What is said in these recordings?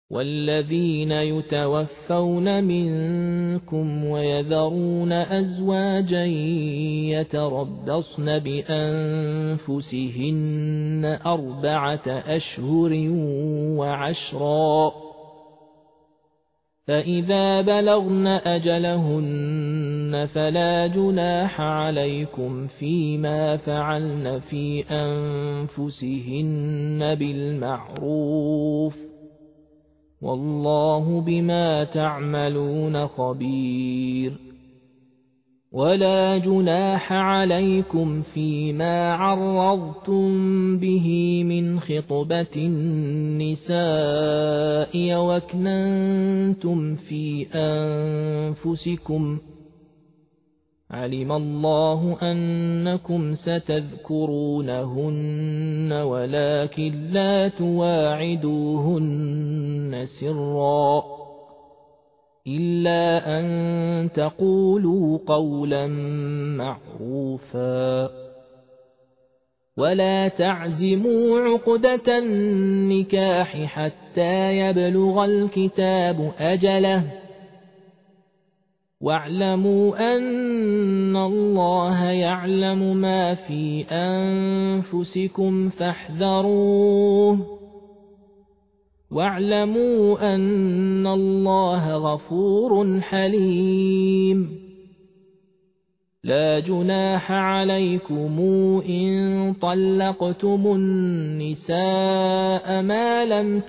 والذين يتوفون منكم ويذرون أزواجا يتربصن بأنفسهن 4 أشهر وعشرا، فإذا بلغن أجلهن فلا جناح عليكم فيما فعلن في أنفسهن بالمعروف، والله بما تعملون خبير. ولا جناح عليكم فيما عرضتم به من خطبة النساء وأكننتم في أنفسكم، علم الله أنكم ستذكرونهن ولكن لا تواعدوهن سرا إلا أن تقولوا قولا معروفا. ولا تعزموا عقدة النكاح حتى يبلغ الكتاب أجله، واعلموا أن الله يعلم ما في أنفسكم فاحذروه، واعلموا أن الله غفور حليم. لا جناح عليكم إن طلقتم النساء ما لم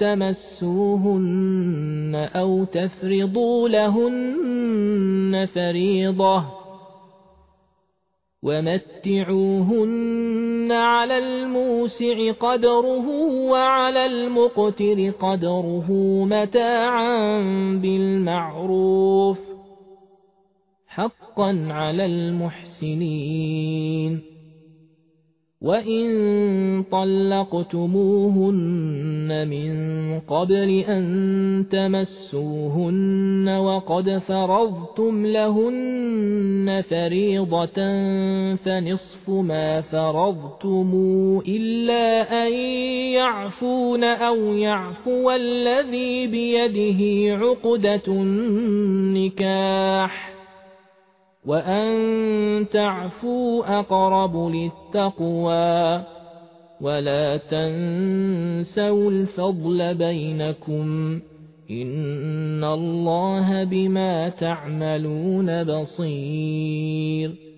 تمسوهن أو تفرضوا لهن فريضة، ومتعوهن على الموسع قدره وعلى المقتر قدره متاعا بالمعروف، حقا على المحسنين. وإن طلقتموهن من قبل أن تمسوهن وقد فرضتم لهن فريضة فنصف ما فرضتم إلا أن يعفون أو يعفو الذي بيده عقدة النكاح، وأن تعفوا أقرب للتقوى، ولا تنسوا الفضل بينكم، إن الله بما تعملون بصير.